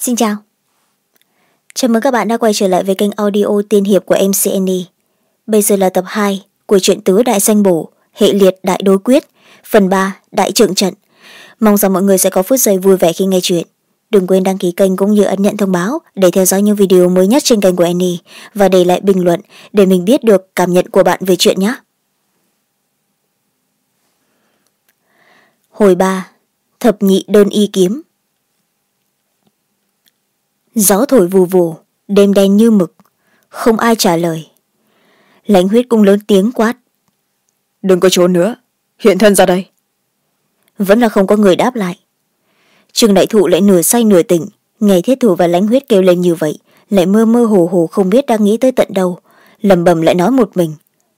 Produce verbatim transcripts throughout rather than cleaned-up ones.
Xin chào. Chào mừng các bạn đã quay trở lại với kênh audio tiên hiệp của em xê en e. Bây giờ là tập hai của truyện Tứ Đại Danh Bổ, hệ liệt đại đối quyết, phần ba Đại Trượng Trận. Mong rằng mọi người sẽ có phút giây vui vẻ khi nghe chuyện. Đừng quên đăng ký kênh cũng như ấn nhận thông báo để theo dõi những video mới nhất trên kênh của Annie và để lại bình luận để mình biết được cảm nhận của bạn về chuyện nhé. Hồi ba, Thập nhị đơn y kiếm. Gió thổi vù vù, đêm đen như mực, không ai trả lời. Lãnh Huyết cũng lớn tiếng quát: đừng có trốn nữa, hiện thân ra đây. Vẫn là không có người đáp lại. Trương Đại Thụ lại nửa say nửa tỉnh, nghe Thiết Thủ và Lãnh Huyết kêu lên như vậy, lại mơ mơ hồ hồ không biết đang nghĩ tới tận đâu, lẩm bẩm lại nói một mình: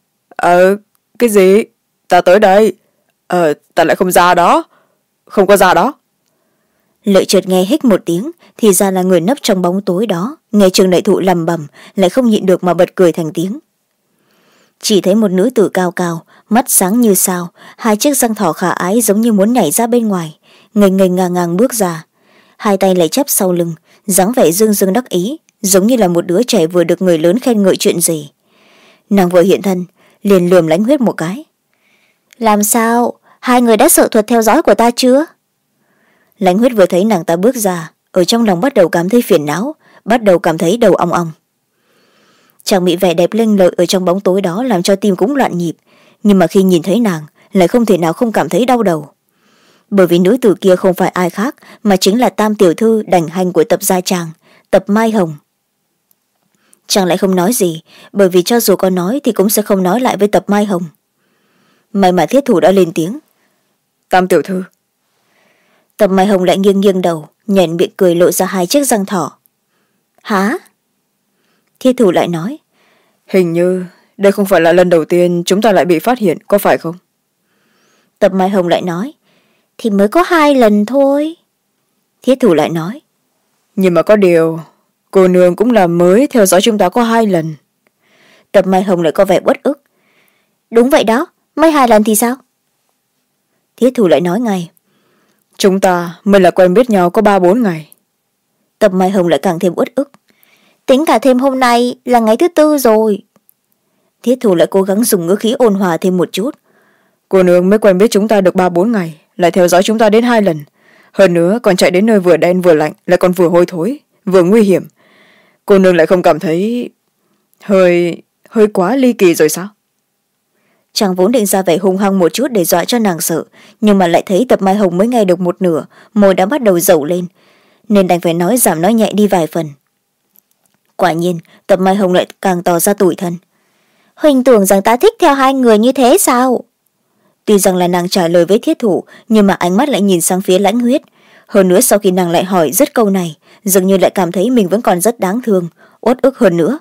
ờ cái gì, ta tới đây, ờ ta lại không ra đó, không có ra đó. Lợi chợt nghe hích một tiếng, thì ra là người nấp trong bóng tối đó, nghe Trương Đại Thụ lẩm bẩm, lại không nhịn được mà bật cười thành tiếng. Chỉ thấy một nữ tử cao cao, mắt sáng như sao, hai chiếc răng thỏ khả ái giống như muốn nhảy ra bên ngoài, nghênh nghênh ngang ngang bước ra, hai tay lại chắp sau lưng, dáng vẻ dương dương đắc ý, giống như là một đứa trẻ vừa được người lớn khen ngợi chuyện gì. Nàng vừa hiện thân, liền lườm Lãnh Huyết một cái: làm sao, hai người đã sợ thuật theo dõi của ta chưa? Lãnh Huyết vừa thấy nàng ta bước ra, ở trong lòng bắt đầu cảm thấy phiền não, bắt đầu cảm thấy đầu ong ong. Chàng bị vẻ đẹp lênh lợi ở trong bóng tối đó làm cho tim cũng loạn nhịp, nhưng mà khi nhìn thấy nàng lại không thể nào không cảm thấy đau đầu, bởi vì nữ tử kia không phải ai khác mà chính là tam tiểu thư đành hành của tập gia Tràng, Tập Mai Hồng. Chàng lại không nói gì, bởi vì cho dù có nói thì cũng sẽ không nói lại với Tập Mai Hồng. May mà Thiết Thủ đã lên tiếng: tam tiểu thư. Tập Mai Hồng lại nghiêng nghiêng đầu, nhoẻn miệng cười lộ ra hai chiếc răng thỏ. Hả? Thiết Thủ lại nói: hình như đây không phải là lần đầu tiên chúng ta lại bị phát hiện, có phải không? Tập Mai Hồng lại nói: thì mới có hai lần thôi. Thiết Thủ lại nói: nhưng mà có điều cô nương cũng là mới theo dõi chúng ta có hai lần. Tập Mai Hồng lại có vẻ uất ức: đúng vậy đó, mới hai lần thì sao? Thiết Thủ lại nói ngay: chúng ta mới là quen biết nhau có ba bốn ngày. Tập Mai Hồng lại càng thêm uất ức: tính cả thêm hôm nay là ngày thứ tư rồi. Thiết Thủ lại cố gắng dùng ngữ khí ôn hòa thêm một chút: cô nương mới quen biết chúng ta được ba bốn ngày, lại theo dõi chúng ta đến hai lần, hơn nữa còn chạy đến nơi vừa đen vừa lạnh, lại còn vừa hôi thối vừa nguy hiểm. Cô nương lại không cảm thấy hơi hơi quá ly kỳ rồi sao? Chàng vốn định ra vẻ hung hăng một chút để dọa cho nàng sợ, nhưng mà lại thấy Tập Mai Hồng mới nghe được một nửa, môi đã bắt đầu dầu lên, nên đành phải nói giảm nói nhẹ đi vài phần. Quả nhiên Tập Mai Hồng lại càng tỏ ra tủi thân: huỳnh tưởng rằng ta thích theo hai người như thế sao? Tuy rằng là nàng trả lời với Thiết Thủ, nhưng mà ánh mắt lại nhìn sang phía Lãnh Huyết. Hơn nữa sau khi nàng lại hỏi dứt câu này, dường như lại cảm thấy mình vẫn còn rất đáng thương, uất ức hơn nữa.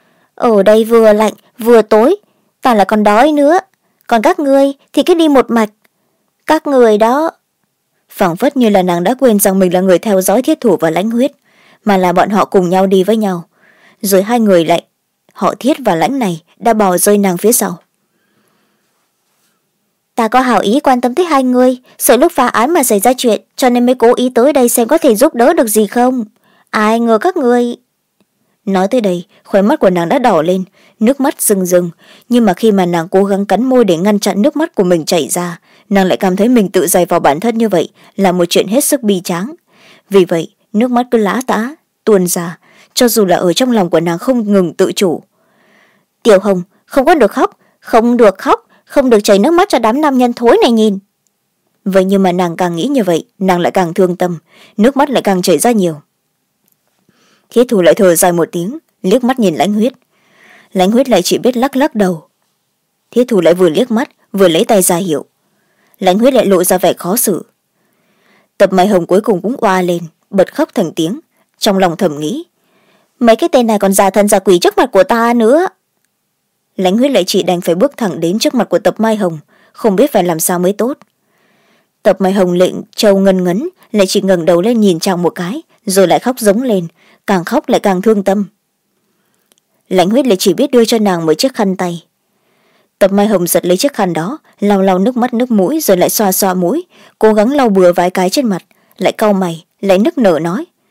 Ở đây vừa lạnh vừa tối, ta là còn đói nữa, còn các ngươi thì cứ đi một mạch. Các người đó... phảng phất như là nàng đã quên rằng mình là người theo dõi Thiết Thủ và Lãnh Huyết, mà là bọn họ cùng nhau đi với nhau, rồi hai người lại, họ Thiết và Lãnh này đã bỏ rơi nàng phía sau. Ta có hảo ý quan tâm tới hai người, sợ lúc phá án mà xảy ra chuyện, cho nên mới cố ý tới đây xem có thể giúp đỡ được gì không. Ai ngờ các người... Nói tới đây, khóe mắt của nàng đã đỏ lên, nước mắt rưng rưng, nhưng mà khi mà nàng cố gắng cắn môi để ngăn chặn nước mắt của mình chảy ra, nàng lại cảm thấy mình tự dày vào bản thân như vậy là một chuyện hết sức bi tráng. Vì vậy, nước mắt cứ lã tã, tuôn ra, cho dù là ở trong lòng của nàng không ngừng tự chủ. Tiểu Hồng, không có được khóc, không được khóc, không được chảy nước mắt cho đám nam nhân thối này nhìn. Vậy nhưng mà nàng càng nghĩ như vậy, nàng lại càng thương tâm, nước mắt lại càng chảy ra nhiều. Thiết Thủ lại thở dài một tiếng, liếc mắt nhìn Lãnh Huyết. Lãnh Huyết lại chỉ biết lắc lắc đầu. Thiết Thủ lại vừa liếc mắt vừa lấy tay ra hiệu. Lãnh Huyết lại lộ ra vẻ khó xử. Tập Mai Hồng cuối cùng cũng oa lên, bật khóc thành tiếng, trong lòng thầm nghĩ: mấy cái tên này còn giả thần giả quỷ trước mặt của ta nữa. Lãnh Huyết lại chỉ đành phải bước thẳng đến trước mặt của Tập Mai Hồng, không biết phải làm sao mới tốt. Tập Mai Hồng lệnh trâu ngân ngấn, lại chỉ ngẩng đầu lên nhìn chàng một cái, rồi lại khóc giống lên, càng khóc lại càng thương tâm. Lãnh Huyết lại chỉ biết đưa cho nàng một chiếc khăn tay. Tập Mai Hồng giật lấy chiếc khăn đó, lau lau nước mắt nước mũi, rồi lại xoa xoa mũi, cố gắng lau bừa vài cái trên mặt, lại cau mày, lại nức nở nói: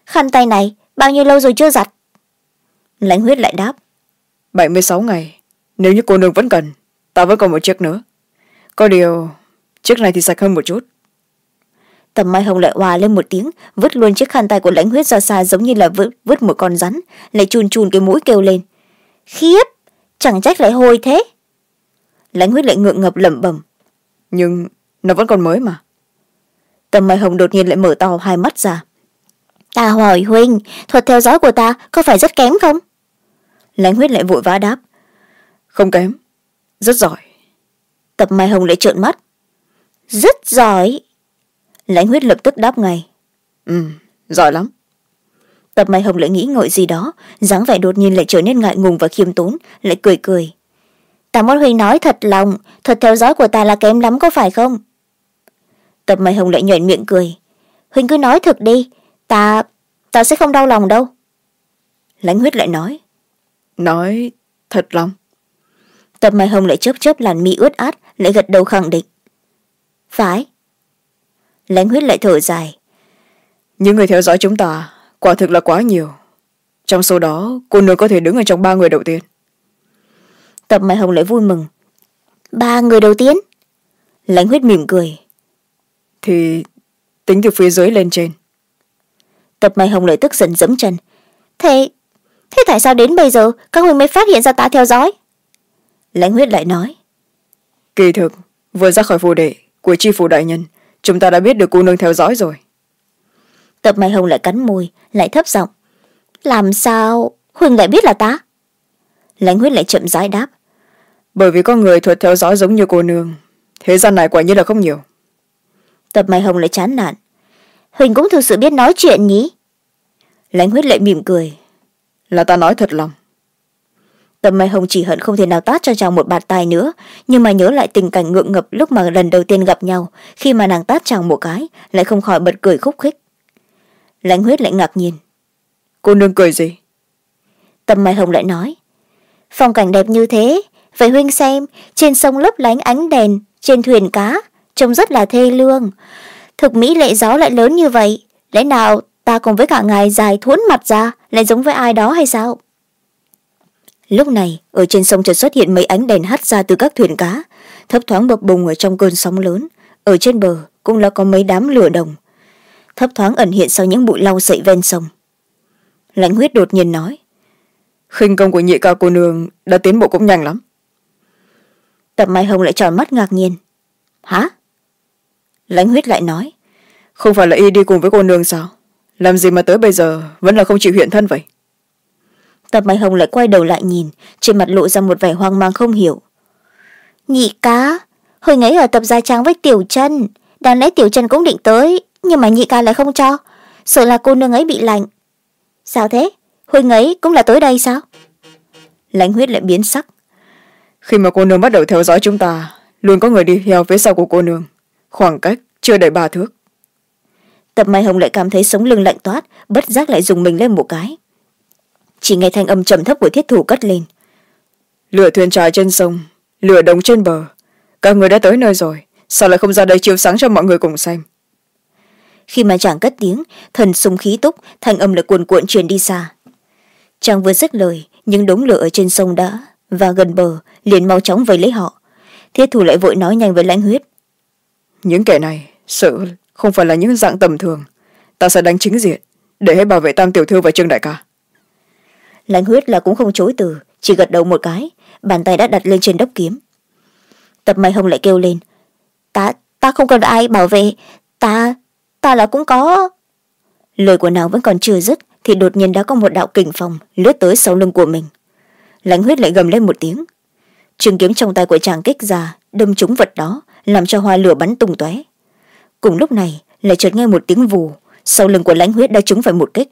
khăn tay này bao nhiêu lâu rồi chưa giặt? Lãnh Huyết lại đáp. bảy mươi sáu ngày. Nếu như cô nương vẫn cần, ta vẫn còn một chiếc nữa. Có điều chiếc này thì sạch hơn một chút. Tầm Mai Hồng lại hòa lên một tiếng, vứt luôn chiếc khăn tay của Lãnh Huyết ra xa, giống như là vứt, vứt một con rắn, lại chùn chùn cái mũi kêu lên. Khiếp, chẳng trách lại hôi thế. Lãnh Huyết lại ngượng ngập lẩm bẩm. Nhưng nó vẫn còn mới mà. Tầm Mai Hồng đột nhiên lại mở to hai mắt ra. Ta hỏi huynh, thuật theo dõi của ta có phải rất kém không? Lãnh Huyết lại vội vã đáp. Không kém, rất giỏi. Tầm Mai Hồng lại trợn mắt. Rất giỏi. Lãnh Huyết lập tức đáp ngay. Ừ, giỏi lắm. Tầm Mai Hồng lại nghĩ ngợi gì đó, dáng vẻ đột nhiên lại trở nên ngại ngùng và khiêm tốn, lại cười cười. Ta muốn huynh nói thật lòng, thuật theo dõi của ta là kém lắm có phải không? Tầm Mai Hồng lại nhoẻn miệng cười. Huynh cứ nói thật đi, ta ta sẽ không đau lòng đâu. Lãnh Huyết lại nói. Nói thật lòng. Tầm Mai Hồng lại chớp chớp làn mi ướt át, lại gật đầu khẳng định. Phải. Lãnh Huyết lại thở dài. Những người theo dõi chúng ta quả thực là quá nhiều. Trong số đó cô nương có thể đứng ở trong ba người đầu tiên. Tầm Mai Hồng lại vui mừng. Ba người đầu tiên? Lãnh Huyết mỉm cười. Thì tính từ phía dưới lên trên. Tầm Mai Hồng lại tức giận giẫm chân. Thế thế tại sao đến bây giờ các huynh mới phát hiện ra ta theo dõi? Lãnh Huyết lại nói. Kỳ thực vừa ra khỏi phủ đệ của tri phủ đại nhân, chúng ta đã biết được cô nương theo dõi rồi. Tầm Mai Hồng lại cắn môi, lại thấp giọng. Làm sao huynh lại biết là ta? Lãnh Huyết lại chậm rãi đáp. Bởi vì có người thuật theo dõi giống như cô nương, thế gian này quả nhiên là không nhiều. Tầm Mai Hồng lại chán nản. Huynh cũng thực sự biết nói chuyện nhỉ? Lãnh Huyết lại mỉm cười. Là ta nói thật lòng. Tầm Mai Hồng chỉ hận không thể nào tát cho chàng một bạt tai nữa, nhưng mà nhớ lại tình cảnh ngượng ngập lúc mà lần đầu tiên gặp nhau, khi mà nàng tát chàng một cái, lại không khỏi bật cười khúc khích. Lãnh Huyết lại ngạc nhiên. Cô nương cười gì? Tầm Mai Hồng lại nói. Phong cảnh đẹp như thế, vậy huynh xem, trên sông lấp lánh ánh đèn, trên thuyền cá, trông rất là thê lương. Thực mỹ lệ gió lại lớn như vậy, lẽ nào ta cùng với cả ngài dài thuốn mặt ra, lại giống với ai đó hay sao? Lúc này, ở trên sông chợt xuất hiện mấy ánh đèn hắt ra từ các thuyền cá, thấp thoáng bập bùng ở trong cơn sóng lớn. Ở trên bờ cũng là có mấy đám lửa đồng, thấp thoáng ẩn hiện sau những bụi lau sậy ven sông. Lãnh Huyết đột nhiên nói. Khinh công của nhị ca cô nương đã tiến bộ cũng nhanh lắm. Tầm Mai Hồng lại tròn mắt ngạc nhiên. Hả? Lãnh Huyết lại nói. Không phải là y đi cùng với cô nương sao? Làm gì mà tới bây giờ vẫn là không chịu hiện thân vậy? Tầm Mai Hồng lại quay đầu lại nhìn, trên mặt lộ ra một vẻ hoang mang không hiểu. Nhị ca, hồi ấy ở tập gia trang với Tiểu Chân, đáng lẽ Tiểu Chân cũng định tới, nhưng mà nhị ca lại không cho, sợ là cô nương ấy bị lạnh. Sao thế? Hồi ấy cũng là tới đây sao? Lãnh Huyết lại biến sắc. Khi mà cô nương bắt đầu theo dõi chúng ta, luôn có người đi theo phía sau của cô nương, khoảng cách chưa đầy ba thước. Tập Mai Hồng lại cảm thấy sống lưng lạnh toát, bất giác lại dùng mình lên một cái. Chỉ nghe thanh âm trầm thấp của Thiết Thủ cất lên. Lửa thuyền trài trên sông, lửa đồng trên bờ, các người đã tới nơi rồi, sao lại không ra đây chiếu sáng cho mọi người cùng xem? Khi mà chàng cất tiếng, thần sung khí túc, thanh âm lại cuồn cuộn truyền đi xa. Chàng vừa dứt lời, những đống lửa ở trên sông đã và gần bờ liền mau chóng vây lấy họ. Thiết Thủ lại vội nói nhanh với Lãnh Huyết. Những kẻ này sợ không phải là những dạng tầm thường, ta sẽ đánh chính diện để hãy bảo vệ Tam tiểu thư và Trương đại ca. Lãnh Huyết là cũng không chối từ, chỉ gật đầu một cái, bàn tay đã đặt lên trên đốc kiếm. Tập Mai Hồng lại kêu lên. Ta, ta không cần ai bảo vệ, ta, ta là cũng có. Lời của nàng vẫn còn chưa dứt, thì đột nhiên đã có một đạo kình phong lướt tới sau lưng của mình. Lãnh Huyết lại gầm lên một tiếng. Trường kiếm trong tay của chàng kích ra, đâm trúng vật đó, làm cho hoa lửa bắn tung tóe. Cùng lúc này lại chợt nghe một tiếng vù, sau lưng của Lãnh Huyết đã trúng phải một kích.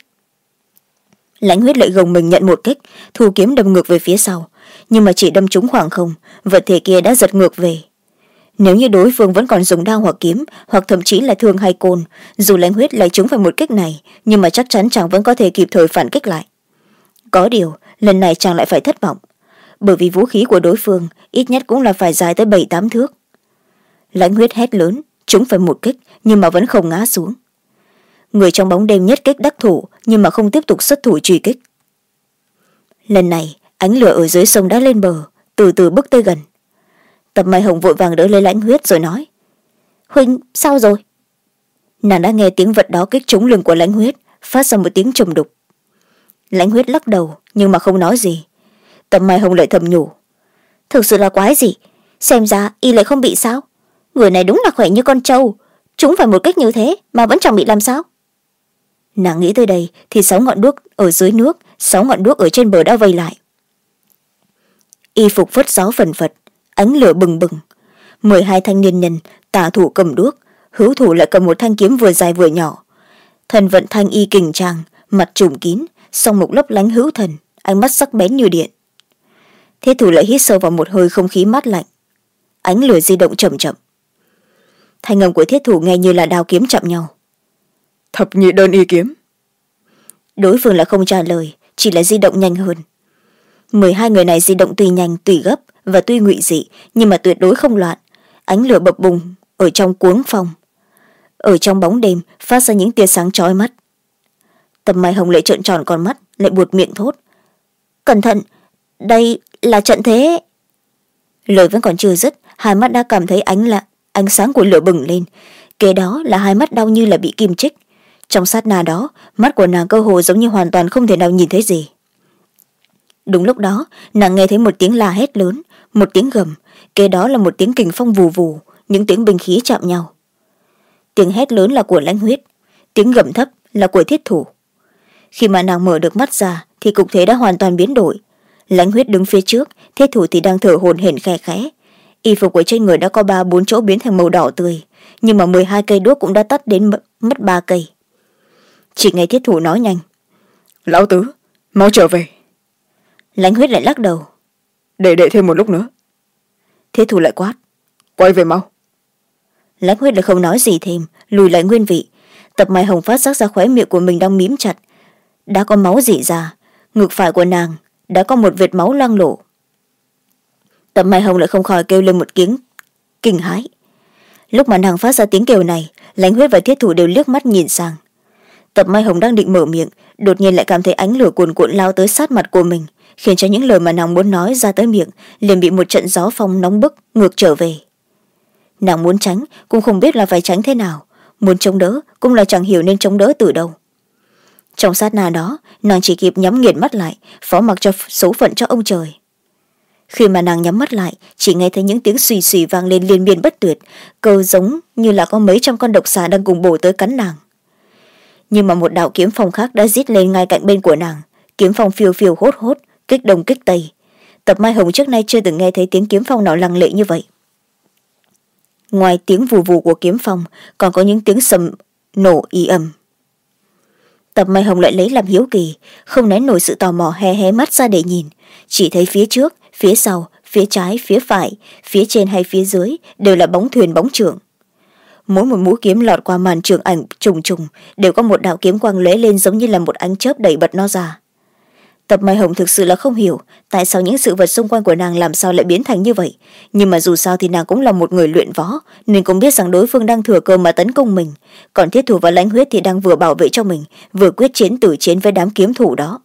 Lãnh Huyết lại gồng mình nhận một kích, thu kiếm đâm ngược về phía sau, nhưng mà chỉ đâm trúng khoảng không, vật thể kia đã giật ngược về. Nếu như đối phương vẫn còn dùng đao hoặc kiếm, hoặc thậm chí là thương hay côn, dù Lãnh Huyết lại trúng phải một kích này, nhưng mà chắc chắn chàng vẫn có thể kịp thời phản kích lại. Có điều lần này chàng lại phải thất vọng, bởi vì vũ khí của đối phương ít nhất cũng là phải dài tới bảy tám thước. Lãnh Huyết hét lớn, trúng phải một kích nhưng mà vẫn không ngã xuống. người trong bóng đêm nhất kích đắc thủ nhưng mà không tiếp tục xuất thủ truy kích. Lần này ánh lửa ở dưới sông đã lên bờ, từ từ bước tới gần. Tập Mai Hồng vội vàng đỡ lấy Lãnh Huyết rồi nói: Huynh sao rồi? Nàng đã nghe tiếng vật đó kích trúng lưng của Lãnh Huyết, phát ra một tiếng trầm đục. Lãnh Huyết lắc đầu nhưng mà không nói gì. Tập Mai Hồng lại thầm nhủ: thực sự là quái gì, xem ra y lại không bị sao. Người này đúng là khỏe như con trâu, chúng phải một cách như thế mà vẫn chẳng bị làm sao. Nàng nghĩ tới đây thì sáu ngọn đuốc ở dưới nước, sáu ngọn đuốc ở trên bờ đã vây lại. Y phục phất gió phần phật, ánh lửa bừng bừng. mười hai thanh niên nhân, tả thủ cầm đuốc, hữu thủ lại cầm một thanh kiếm vừa dài vừa nhỏ. Thần vận thanh y kình trang, mặt trùm kín, song mục lấp lánh hữu thần, ánh mắt sắc bén như điện. Thiết thủ lại hít sâu vào một hơi không khí mát lạnh. Ánh lửa di động chậm chậm. Thanh âm của thiết thủ nghe như là đao kiếm chạm nhau. Thập nhị đơn y kiếm. Đối phương là không trả lời, chỉ là di động nhanh hơn. mười hai người này di động tùy nhanh tùy gấp và tuy ngụy dị nhưng mà tuyệt đối không loạn. Ánh lửa bập bùng ở trong cuống phong, ở trong bóng đêm phát ra những tia sáng chói mắt. Tập Mai Hồng lại trợn tròn con mắt, lại buột miệng thốt: cẩn thận, đây là trận thế. Lời vẫn còn chưa dứt, hai mắt đã cảm thấy ánh lạ ánh sáng của lửa bừng lên, kế đó là hai mắt đau như là bị kim chích. Trong sát na đó, mắt của nàng cơ hồ giống như hoàn toàn không thể nào nhìn thấy gì. Đúng lúc đó, nàng nghe thấy một tiếng la hét lớn, một tiếng gầm, kế đó là một tiếng kình phong vù vù, những tiếng binh khí chạm nhau. Tiếng hét lớn là của Lãnh Huyết, tiếng gầm thấp là của thiết thủ. Khi mà nàng mở được mắt ra thì cục thế đã hoàn toàn biến đổi. Lãnh Huyết đứng phía trước, thiết thủ thì đang thở hổn hển khẽ khẽ. Y phục của trên người đã có ba bốn chỗ biến thành màu đỏ tươi, nhưng mà mười hai cây đuốc cũng đã tắt đến mất ba cây. Chỉ nghe thiết thủ nói nhanh: Lão tứ, mau trở về. Lãnh Huyết lại lắc đầu: để đợi thêm một lúc nữa. Thiết thủ lại quát: quay về mau. Lãnh Huyết lại không nói gì thêm, lùi lại nguyên vị. Tập Mai Hồng phát giác ra khóe miệng của mình đang mím chặt, đã có máu rỉ ra, ngực phải của nàng đã có một vệt máu loang lổ. Tập Mai Hồng lại không khỏi kêu lên một tiếng kinh hãi. Lúc mà nàng phát ra tiếng kêu này, Lãnh Huyết và thiết thủ đều liếc mắt nhìn sang. Tập Mai Hồng đang định mở miệng, đột nhiên lại cảm thấy ánh lửa cuồn cuộn lao tới sát mặt của mình, khiến cho những lời mà nàng muốn nói ra tới miệng liền bị một trận gió phong nóng bức ngược trở về. Nàng muốn tránh cũng không biết là phải tránh thế nào, muốn chống đỡ cũng là chẳng hiểu nên chống đỡ từ đâu. Trong sát na đó, nàng chỉ kịp nhắm nghiền mắt lại, phó mặc cho số phận cho ông trời. Khi mà nàng nhắm mắt lại, chỉ nghe thấy những tiếng xùy xùy vang lên liên miên bất tuyệt, câu giống như là có mấy trăm con độc xà đang cùng bổ tới cắn nàng. Nhưng mà một đạo kiếm phong khác đã rít lên ngay cạnh bên của nàng, kiếm phong phiêu phiêu hốt hốt, kích đông kích tây. Tập Mai Hồng trước nay chưa từng nghe thấy tiếng kiếm phong nào lăng lệ như vậy. Ngoài tiếng vù vù của kiếm phong, còn có những tiếng sầm nổ y ầm. Tập Mai Hồng lại lấy làm hiếu kỳ, không nén nổi sự tò mò, hé hé mắt ra để nhìn, chỉ thấy phía trước, phía sau, phía trái, phía phải, phía trên hay phía dưới đều là bóng thuyền bóng chưởng. Mỗi một mũi kiếm lọt qua màn trường ảnh trùng trùng đều có một đạo kiếm quang lóe lên giống như là một ánh chớp đẩy bật nó ra. Tập Mai Hồng thực sự là không hiểu tại sao những sự vật xung quanh của nàng làm sao lại biến thành như vậy, nhưng mà dù sao thì nàng cũng là một người luyện võ nên cũng biết rằng đối phương đang thừa cơ mà tấn công mình, còn thiết thủ và Lãnh Huyết thì đang vừa bảo vệ cho mình, vừa quyết chiến tử chiến với đám kiếm thủ đó.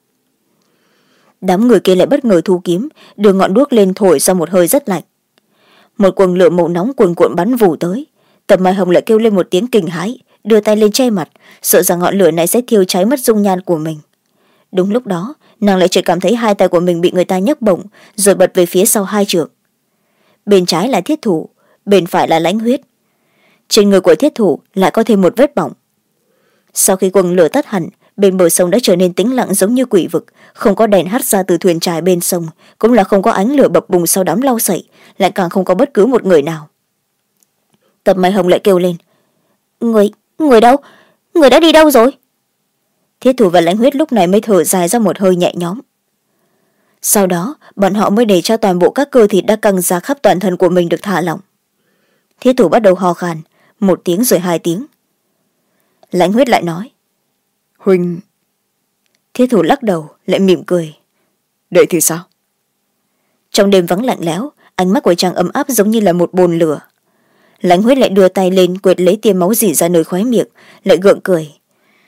Đám người kia lại bất ngờ thu kiếm, đưa ngọn đuốc lên thổi ra một hơi rất lạnh. Một quầng lửa màu nóng cuồn cuộn bắn vù tới. Tập Mai Hồng lại kêu lên một tiếng kinh hãi, đưa tay lên che mặt, sợ rằng ngọn lửa này sẽ thiêu cháy mất dung nhan của mình. Đúng lúc đó, nàng lại chợt cảm thấy hai tay của mình bị người ta nhấc bổng, rồi bật về phía sau hai trượng. Bên trái là thiết thủ, bên phải là Lãnh Huyết. Trên người của thiết thủ lại có thêm một vết bỏng. Sau khi quầng lửa tắt hẳn, bên bờ sông đã trở nên tĩnh lặng giống như quỷ vực, không có đèn hắt ra từ thuyền trài bên sông, cũng là không có ánh lửa bập bùng sau đám lau sậy, lại càng không có bất cứ một người nào. Tập Mai Hồng lại kêu lên: người người đâu, người đã đi đâu rồi? Thiết thủ và Lãnh Huyết lúc này mới thở dài ra một hơi nhẹ nhõm. Sau đó bọn họ mới để cho toàn bộ các cơ thịt đã căng ra khắp toàn thân của mình được thả lỏng. Thiết thủ bắt đầu ho khan, một tiếng rồi hai tiếng. Lãnh Huyết lại nói: Huynh. Thiết thủ lắc đầu lại mỉm cười: Đệ thì sao? Trong đêm vắng lạnh lẽo, ánh mắt của chàng ấm áp giống như là một bồn lửa. Lãnh Huyết lại đưa tay lên quệt lấy tia máu rỉ ra nơi khóe miệng, lại gượng cười: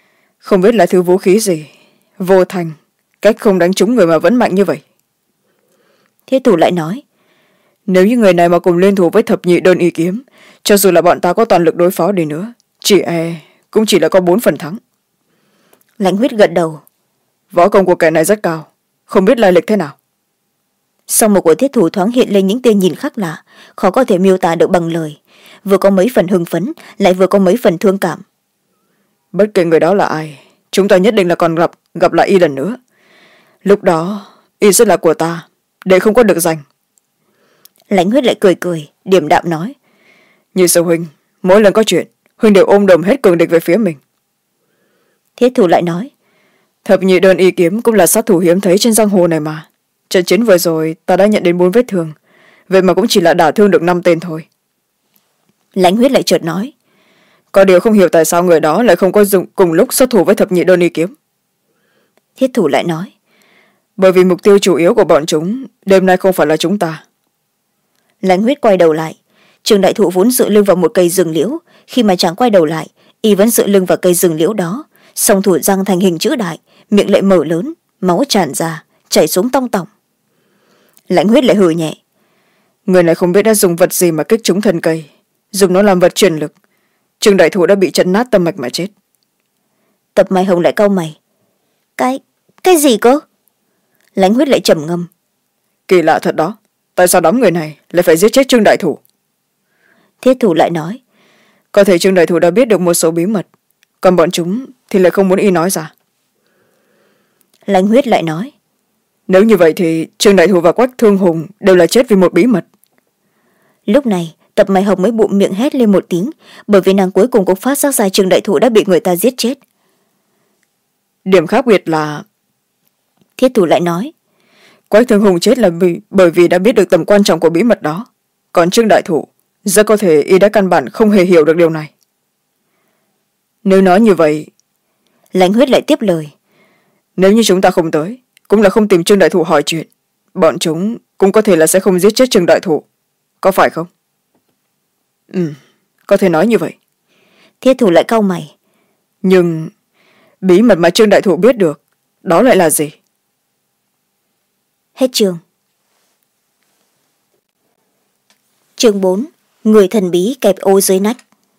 không biết là thứ vũ khí gì, vô thành, cách không đánh trúng người mà vẫn mạnh như vậy. Thiết thủ lại nói, nếu như người này mà cùng liên thủ với thập nhị đơn y kiếm, cho dù là bọn ta có toàn lực đối phó đi nữa, chỉ e cũng chỉ là có bốn phần thắng. Lãnh Huyết gật đầu. Võ công của kẻ này rất cao, không biết lai lịch thế nào. Sau một của Thiết thủ thoáng hiện lên những tia nhìn khác lạ, khó có thể miêu tả được bằng lời, vừa có mấy phần hưng phấn lại vừa có mấy phần thương cảm. Bất kể người đó là ai, chúng ta nhất định là còn gặp gặp lại y lần nữa. Lúc đó y sẽ là của ta, để không có được giành. Lãnh Huyết lại cười cười, điềm đạm nói, Như Sư huynh, mỗi lần có chuyện huynh đều ôm đồm hết cường địch về phía mình. Thiết thủ lại nói, thập nhị đơn y kiếm cũng là sát thủ hiếm thấy trên giang hồ này mà. Trận chiến vừa rồi ta đã nhận đến bốn vết thương, vậy mà cũng chỉ là đả thương được năm tên thôi. Lãnh Huyết lại chợt nói, có điều không hiểu tại sao người đó lại không có dùng cùng lúc xuất thủ với thập nhị đơn y kiếm. Thiết thủ lại nói, bởi vì mục tiêu chủ yếu của bọn chúng đêm nay không phải là chúng ta. Lãnh Huyết quay đầu lại, Trương Đại Thụ vốn dựa lưng vào một cây rừng liễu, khi mà chàng quay đầu lại y vẫn dựa lưng vào cây rừng liễu đó, song thủ răng thành hình chữ đại, miệng lại mở lớn, máu tràn ra chảy xuống tong tỏng. Lãnh Huyết lại hừ nhẹ, người này không biết đã dùng vật gì mà kích trúng thân cây, dùng nó làm vật truyền lực. Trương Đại Thụ đã bị chấn nát tâm mạch mà chết. Tập Mai Hồng lại cau mày, cái cái gì cơ? Lãnh Huyết lại trầm ngâm, kỳ lạ thật đó, tại sao đám người này lại phải giết chết Trương Đại Thụ? Thiết thủ lại nói, có thể Trương Đại Thụ đã biết được một số bí mật, còn bọn chúng thì lại không muốn y nói ra. Lãnh Huyết lại nói, nếu như vậy thì Trương Đại Thụ và Quách Thương Hùng đều là chết vì một bí mật. Lúc này Tập Mai Hồng mới bụng miệng hét lên một tiếng, bởi vì nàng cuối cùng cũng phát giác ra Trương Đại Thụ đã bị người ta giết chết. Điểm khác biệt là, Thiết thủ lại nói, Quách Thương Hùng chết là vì, bởi vì đã biết được tầm quan trọng của bí mật đó, còn Trương Đại Thụ rất có thể y đã căn bản không hề hiểu được điều này. Nếu nói như vậy, Lãnh Huyết lại tiếp lời, nếu như chúng ta không tới, cũng là không tìm Trương Đại Thụ hỏi chuyện, bọn chúng cũng có thể là sẽ không giết chết Trương Đại Thụ, có phải không? Ừ, có thể nói như vậy. Thiết thủ lại cau mày, nhưng bí mật mà Trương Đại Thụ biết được, đó lại là gì? Hết chương. Chương bốn, người thần bí kẹp ô dưới nách.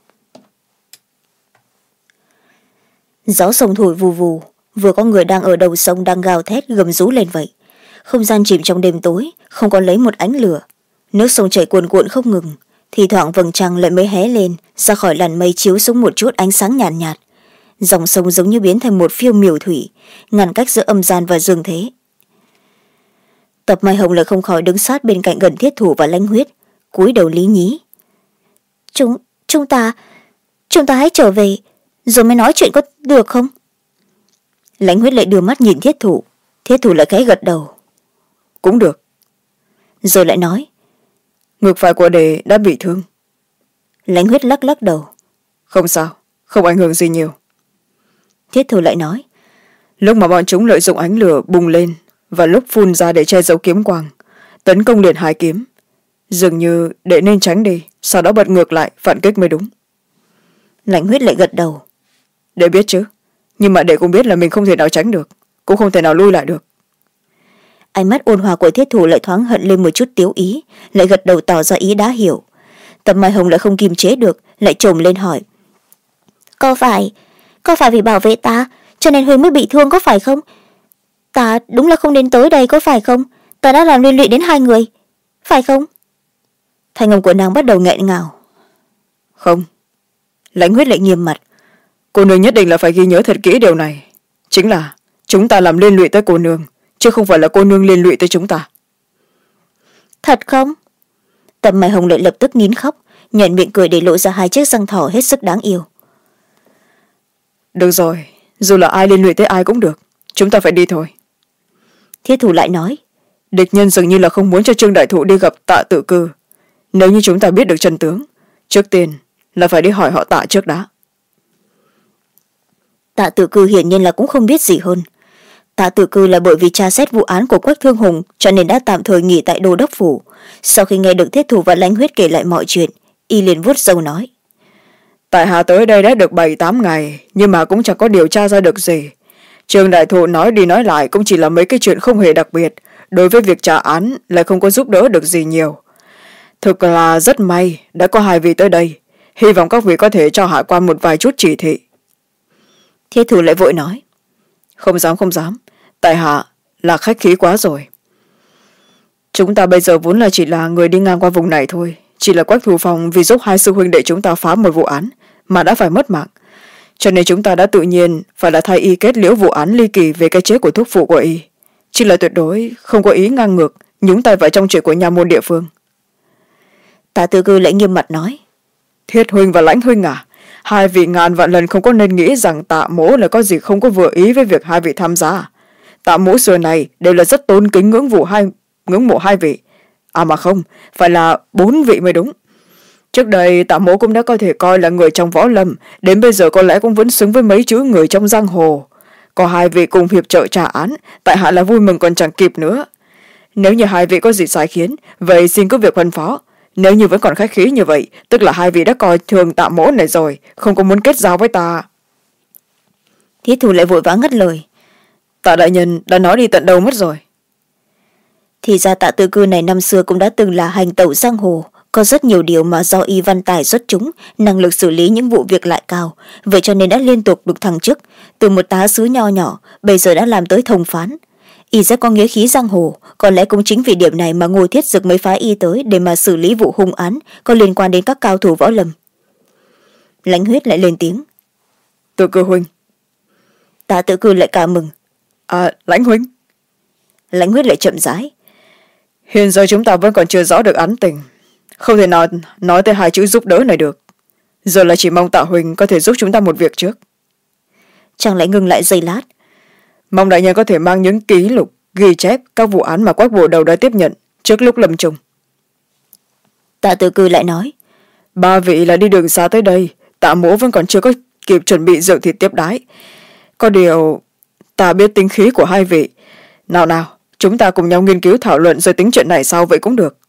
Gió sông thổi vù vù, vừa có người đang ở đầu sông đang gào thét gầm rú lên vậy. Không gian chìm trong đêm tối, không có lấy một ánh lửa, nước sông chảy cuồn cuộn không ngừng, thì thoảng vầng trăng lại mới hé lên ra khỏi làn mây chiếu xuống một chút ánh sáng nhàn nhạt, nhạt. Dòng sông giống như biến thành một phiêu miểu thủy, ngăn cách giữa âm gian và dương thế. Tập Mai Hồng lại không khỏi đứng sát bên cạnh gần Thiết thủ và Lãnh Huyết, cúi đầu lý nhí, chúng chúng ta chúng ta hãy trở về rồi mới nói chuyện có được không? Lãnh Huyết lại đưa mắt nhìn Thiết thủ, Thiết thủ lại khẽ gật đầu, cũng được, rồi lại nói, ngực phải của đề đã bị thương. Lãnh Huyết lắc lắc đầu, không sao, không ảnh hưởng gì nhiều. Thiết thủ lại nói, lúc mà bọn chúng lợi dụng ánh lửa bùng lên và lúc phun ra để che giấu kiếm quang, tấn công liền hai kiếm, dường như để nên tránh đi, sau đó bật ngược lại phản kích mới đúng. Lãnh Huyết lại gật đầu, để biết chứ, nhưng mà để cũng biết là mình không thể nào tránh được, cũng không thể nào lui lại được. Ánh mắt ôn hòa của Thiết thủ lại thoáng hận lên một chút tiếu ý, lại gật đầu tỏ ra ý đã hiểu. Tập Mai Hồng lại không kiềm chế được, lại trồm lên hỏi, có phải có phải vì bảo vệ ta cho nên Huynh mới bị thương có phải không? Ta đúng là không đến tới đây có phải không? Ta đã làm liên lụy đến hai người, phải không? Thanh âm của nàng bắt đầu nghẹn ngào. Không. Lãnh Huyết lại nghiêm mặt, cô nương nhất định là phải ghi nhớ thật kỹ điều này, chính là chúng ta làm liên lụy tới cô nương, chứ không phải là cô nương liên lụy tới chúng ta. Thật không? Tập Mai Hồng lại lập tức nín khóc, nhoẻn miệng cười để lộ ra hai chiếc răng thỏ hết sức đáng yêu. Được rồi, dù là ai liên lụy tới ai cũng được, chúng ta phải đi thôi. Thiết thủ lại nói, địch nhân dường như là không muốn cho Trương Đại Thụ đi gặp Tạ Tự Cư, nếu như chúng ta biết được chân tướng, trước tiên là phải đi hỏi họ Tạ trước đã. Tạ Tự Cư hiển nhiên là cũng không biết gì hơn. Tạ Tự Cư là bởi vì tra xét vụ án của Quách Thương Hùng cho nên đã tạm thời nghỉ tại Đô Đốc Phủ. Sau khi nghe được Thiết thủ và Lãnh Huyết kể lại mọi chuyện, y liền vuốt râu nói, tại hạ tới đây đã được bảy tám ngày nhưng mà cũng chẳng có điều tra ra được gì. Trương đại thụ nói đi nói lại cũng chỉ là mấy cái chuyện không hề đặc biệt, đối với việc trả án lại không có giúp đỡ được gì nhiều. Thực là rất may đã có hai vị tới đây, hy vọng các vị có thể cho hạ quan một vài chút chỉ thị. Thiết thủ lại vội nói. Không dám không dám, tại hạ là khách khí quá rồi. Chúng ta bây giờ vốn là chỉ là người đi ngang qua vùng này thôi, chỉ là Quách Thủ Phong vì giúp hai sư huynh đệ chúng ta phá một vụ án mà đã phải mất mạng, cho nên chúng ta đã tự nhiên phải là thay y kết liễu vụ án ly kỳ về cái chết của thúc phụ của y, chỉ là tuyệt đối không có ý ngang ngược nhúng tay vào trong chuyện của nha môn địa phương. Tạ Tư Cư lại nghiêm mặt nói. Thiết huynh và Lãnh huynh à, hai vị ngàn vạn lần không có nên nghĩ rằng Tạ mỗ là có gì không có vừa ý với việc hai vị tham gia. Tạ mỗ xưa này đều là rất tôn kính ngưỡng vụ hai ngưỡng mộ hai vị, à mà không, phải là bốn vị mới đúng. Trước đây Tạ mỗ cũng đã có thể coi là người trong võ lâm, đến bây giờ có lẽ cũng vẫn xứng với mấy chữ người trong giang hồ. Có hai vị cùng hiệp trợ trả án, tại hạ là vui mừng còn chẳng kịp nữa. Nếu như hai vị có gì sai khiến, vậy xin cứ việc phân phó. Nếu như vẫn còn khách khí như vậy, tức là hai vị đã coi thường Tạ mỗ này rồi, không có muốn kết giao với ta. Thiết thủ lại vội vã ngắt lời. Tạ đại nhân đã nói đi tận đâu mất rồi. Thì ra Tạ Tư Cư này năm xưa cũng đã từng là hành tẩu giang hồ, có rất nhiều điều mà do y văn tài xuất chúng, năng lực xử lý những vụ việc lại cao, vậy cho nên đã liên tục được thăng chức, từ một tá sứ nho nhỏ bây giờ đã làm tới thông phán. Y rất có nghĩa khí giang hồ, có lẽ cũng chính vì điểm này mà Ngô Thiết Dực mới phái y tới để mà xử lý vụ hung án có liên quan đến các cao thủ võ lâm. Lãnh Huyết lại lên tiếng. Tự Cư huynh. Tạ Tự Cư lại cả mừng. À, Lãnh huynh. Lãnh Huyết lại chậm rãi. Hiện giờ chúng ta vẫn còn chưa rõ được án tình, không thể nào nói tới hai chữ giúp đỡ này được. Giờ là chỉ mong Tạ huynh có thể giúp chúng ta một việc trước. Chàng lại ngừng lại giây lát. Mong đại nhân có thể mang những ký lục ghi chép các vụ án mà Quách bộ đầu đã tiếp nhận trước lúc lâm chung. Tạ Tự Cư lại nói. Ba vị là đi đường xa tới đây, Tạ mỗ vẫn còn chưa có kịp chuẩn bị rượu thịt tiếp đái. Có điều ta biết tính khí của hai vị, nào nào chúng ta cùng nhau nghiên cứu thảo luận rồi tính chuyện này sau vậy cũng được.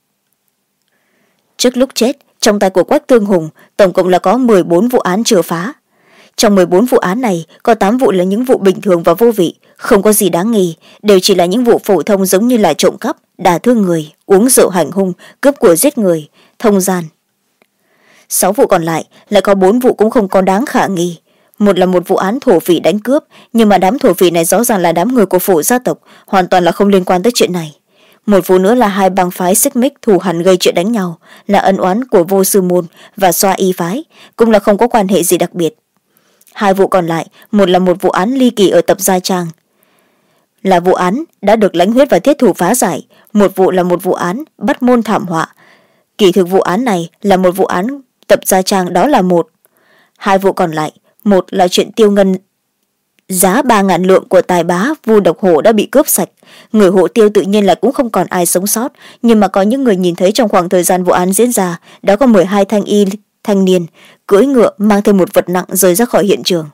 Trước lúc chết, trong tay của Quách Tương Hùng tổng cộng là có mười bốn vụ án chưa phá. Trong mười bốn vụ án này có tám vụ là những vụ bình thường và vô vị, không có gì đáng nghi, đều chỉ là những vụ phổ thông giống như là trộm cắp, đả thương người, uống rượu hành hung, cướp của giết người, thông gian. Sáu vụ còn lại lại có bốn vụ cũng không có đáng khả nghi. Một là một vụ án thổ phỉ đánh cướp, nhưng mà đám thổ phỉ này rõ ràng là đám người của phủ gia tộc, hoàn toàn là không liên quan tới chuyện này. Một vụ nữa là hai bang phái xích mích thù hằn gây chuyện đánh nhau, là ân oán của Vô Sư Môn và Xoa Y phái, cũng là không có quan hệ gì đặc biệt. Hai vụ còn lại, một là một vụ án ly kỳ ở Tập Gia Trang, là vụ án đã được Lãnh Huyết và Thiết thủ phá giải, một vụ là một vụ án bắt môn thảm họa. Kỳ thực vụ án này là một vụ án Tập Gia Trang, đó là một. Hai vụ còn lại, một là chuyện tiêu ngân giá ba ngàn lượng của tài bá Vu Độc Hổ đã bị cướp sạch, người hộ tiêu tự nhiên là cũng không còn ai sống sót, nhưng mà có những người nhìn thấy trong khoảng thời gian vụ án diễn ra đã có mười hai thanh y thanh niên cưỡi ngựa mang thêm một vật nặng rời ra khỏi hiện trường.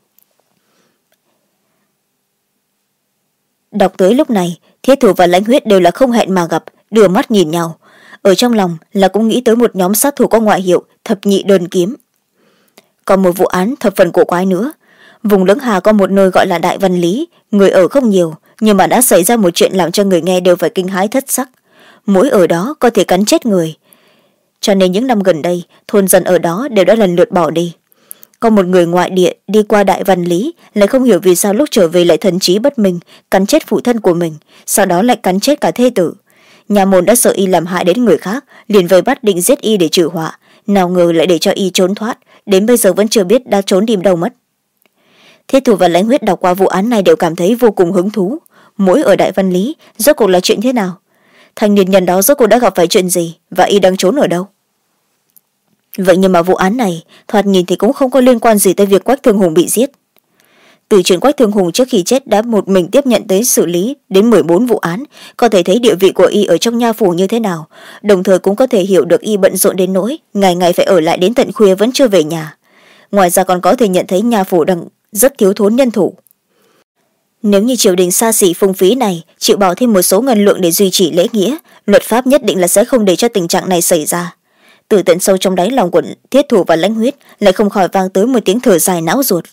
Đọc tới lúc này, Thiết thủ và Lãnh Huyết đều là không hẹn mà gặp, đưa mắt nhìn nhau, ở trong lòng là cũng nghĩ tới một nhóm sát thủ có ngoại hiệu Thập Nhị Đơn Kiếm. Còn một vụ án thập phần cổ quái nữa, vùng Lưỡng Hà có một nơi gọi là Đại Văn Lý, người ở không nhiều, nhưng mà đã xảy ra một chuyện làm cho người nghe đều phải kinh hãi thất sắc. Muỗi ở đó có thể cắn chết người, cho nên những năm gần đây thôn dân ở đó đều đã lần lượt bỏ đi. Có một người ngoại địa đi qua Đại Văn Lý, lại không hiểu vì sao lúc trở về lại thần trí bất minh, cắn chết phụ thân của mình, sau đó lại cắn chết cả thê tử. Nhà môn đã sợ y làm hại đến người khác, liền vây bắt định giết y để trừ họa, nào ngờ lại để cho y trốn thoát, đến bây giờ vẫn chưa biết đã trốn đi đâu mất. Thiết thủ và Lãnh Huyết đọc qua vụ án này đều cảm thấy vô cùng hứng thú. Muỗi ở Đại Văn Lý rốt cuộc là chuyện thế nào, thanh niên nhân đó rốt cuộc đã gặp phải chuyện gì, và y đang trốn ở đâu? Vậy nhưng mà vụ án này thoạt nhìn thì cũng không có liên quan gì tới việc Quách Thương Hùng bị giết. Từ chuyện Quách Thương Hùng trước khi chết đã một mình tiếp nhận tới xử lý đến mười bốn vụ án, có thể thấy địa vị của y ở trong nha phủ như thế nào, đồng thời cũng có thể hiểu được y bận rộn đến nỗi ngày ngày phải ở lại đến tận khuya vẫn chưa về nhà. Ngoài ra còn có thể nhận thấy nha phủ đang rất thiếu thốn nhân thủ. Nếu như triều đình xa xỉ phung phí này chịu bỏ thêm một số ngân lượng để duy trì lễ nghĩa, luật pháp nhất định là sẽ không để cho tình trạng này xảy ra. từ tận sâu trong đáy lòng của Thiết Thủ và Lãnh Huyết lại không khỏi vang tới một tiếng thở dài não ruột.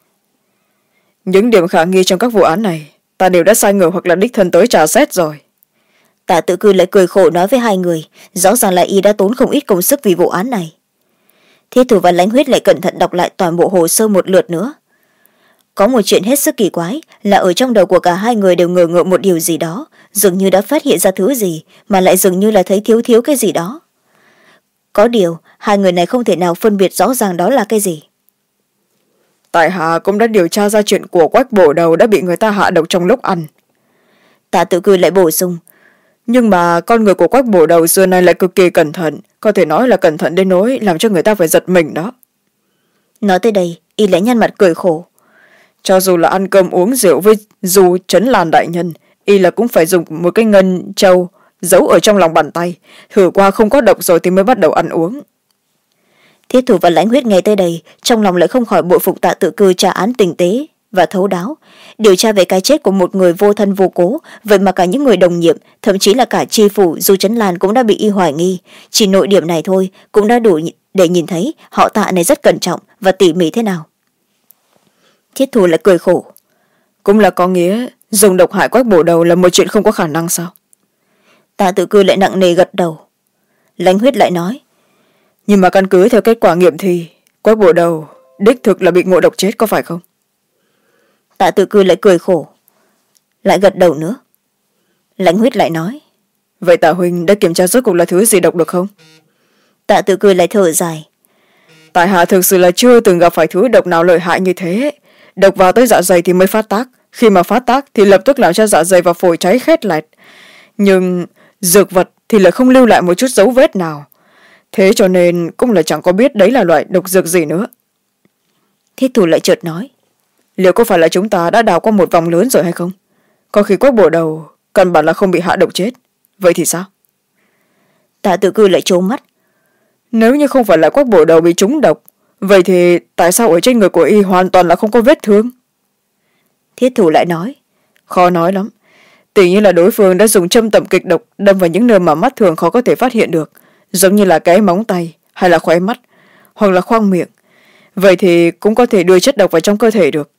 Những điểm khả nghi trong các vụ án này ta đều đã sai người hoặc là đích thân tới trả xét rồi. Tạ Tự Cư lại cười khổ nói với hai người, rõ ràng là y đã tốn không ít công sức vì vụ án này. Thiết Thủ và Lãnh Huyết lại cẩn thận đọc lại toàn bộ hồ sơ một lượt nữa. Có một chuyện hết sức kỳ quái là ở trong đầu của cả hai người đều ngờ ngợ một điều gì đó, dường như đã phát hiện ra thứ gì mà lại dường như là thấy thiếu thiếu cái gì đó. Có điều hai người này không thể nào phân biệt rõ ràng đó là cái gì. Tại hạ cũng đã điều tra ra chuyện của Quách Bổ Đầu đã bị người ta hạ độc trong lúc ăn. Tạ Tự Cư lại bổ sung, nhưng mà con người của Quách Bổ Đầu xưa nay lại cực kỳ cẩn thận, có thể nói là cẩn thận đến nỗi làm cho người ta phải giật mình đó. Nói tới đây y lại nhăn mặt cười khổ. Cho dù là ăn cơm uống rượu với Du Trấn Lan đại nhân, y là cũng phải dùng một cái ngân châu giấu ở trong lòng bàn tay, thử qua không có độc rồi thì mới bắt đầu ăn uống. Thiết Thủ và Lãnh Huyết nghe tới đây, trong lòng lại không khỏi bội phục Tạ Tự Cư tra án tinh tế và thấu đáo, điều tra về cái chết của một người vô thân vô cố, vậy mà cả những người đồng nhiệm, thậm chí là cả tri phủ Du Trấn Lan cũng đã bị y hoài nghi. Chỉ nội điểm này thôi cũng đã đủ để nhìn thấy họ Tạ này rất cẩn trọng và tỉ mỉ thế nào. Thiết Thủ lại cười khổ. Cũng là có nghĩa dùng độc hại Quách Bổ Đầu là một chuyện không có khả năng sao? Tạ Tự Cư lại nặng nề gật đầu. Lãnh Huyết lại nói, nhưng mà căn cứ theo kết quả nghiệm thì Quách Bổ Đầu đích thực là bị ngộ độc chết, có phải không? Tạ Tự Cư lại cười khổ, lại gật đầu nữa. Lãnh Huyết lại nói, vậy Tạ huynh đã kiểm tra rốt cuộc là thứ gì độc được không? Tạ Tự Cư lại thở dài, tại hạ thực sự là chưa từng gặp phải thứ độc nào lợi hại như thế. Độc vào tới dạ dày thì mới phát tác, khi mà phát tác thì lập tức làm cho dạ dày và phổi cháy khét lẹt, nhưng dược vật thì lại không lưu lại một chút dấu vết nào, thế cho nên cũng là chẳng có biết đấy là loại độc dược gì nữa. Thiết Thủ lại chợt nói, liệu có phải là chúng ta đã đào qua một vòng lớn rồi hay không? Có khi Quách Bổ Đầu căn bản là không bị hạ độc chết, vậy thì sao? Tạ Tự Cư lại trố mắt, nếu như không phải là Quách Bổ Đầu bị trúng độc, vậy thì tại sao ở trên người của y hoàn toàn là không có vết thương? Thiết Thủ lại nói, khó nói lắm, tỉ như là đối phương đã dùng châm tẩm kịch độc đâm vào những nơi mà mắt thường khó có thể phát hiện được, giống như là cái móng tay hay là khóe mắt hoặc là khoang miệng, vậy thì cũng có thể đưa chất độc vào trong cơ thể được.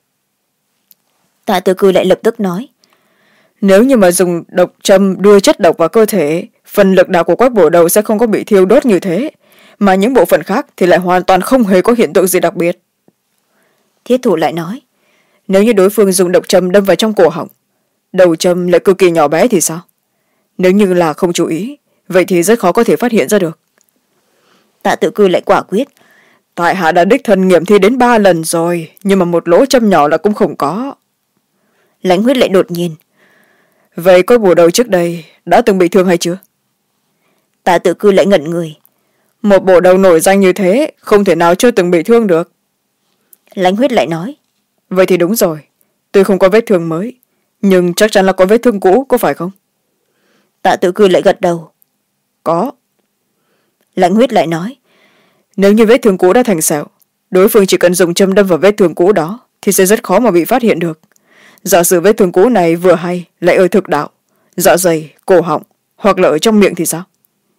Tạ Tự Cư lại lập tức nói, nếu như mà dùng độc châm đưa chất độc vào cơ thể, phần lực đạo của Quách Bổ Đầu sẽ không có bị thiêu đốt như thế, mà những bộ phận khác thì lại hoàn toàn không hề có hiện tượng gì đặc biệt. Thiết Thủ lại nói, nếu như đối phương dùng độc châm đâm vào trong cổ họng, đầu châm lại cực kỳ nhỏ bé thì sao? Nếu như là không chú ý, vậy thì rất khó có thể phát hiện ra được. Tạ Tự Cư lại quả quyết, tại hạ đã đích thân nghiệm thi đến ba lần rồi, nhưng mà một lỗ châm nhỏ là cũng không có. Lãnh Huyết lại đột nhiên, vậy Quách Bổ Đầu trước đây đã từng bị thương hay chưa? Tạ Tự Cư lại ngẩn người, một bộ đầu nổi danh như thế không thể nào chưa từng bị thương được. Lãnh Huyết lại nói, vậy thì đúng rồi, tuy không có vết thương mới nhưng chắc chắn là có vết thương cũ, có phải không? Tạ Tự Cư lại gật đầu, có. Lãnh Huyết lại nói, nếu như vết thương cũ đã thành sẹo, đối phương chỉ cần dùng châm đâm vào vết thương cũ đó thì sẽ rất khó mà bị phát hiện được. giả sử vết thương cũ này vừa hay lại ở thực đạo, dạ dày, cổ họng hoặc là ở trong miệng thì sao?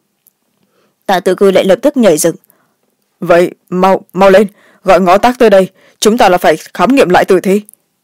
Tạ Tự Cư lại lập tức nhảy dựng, vậy mau mau lên, gọi ngó tác tới đây, chúng ta là phải khám nghiệm lại tử thi.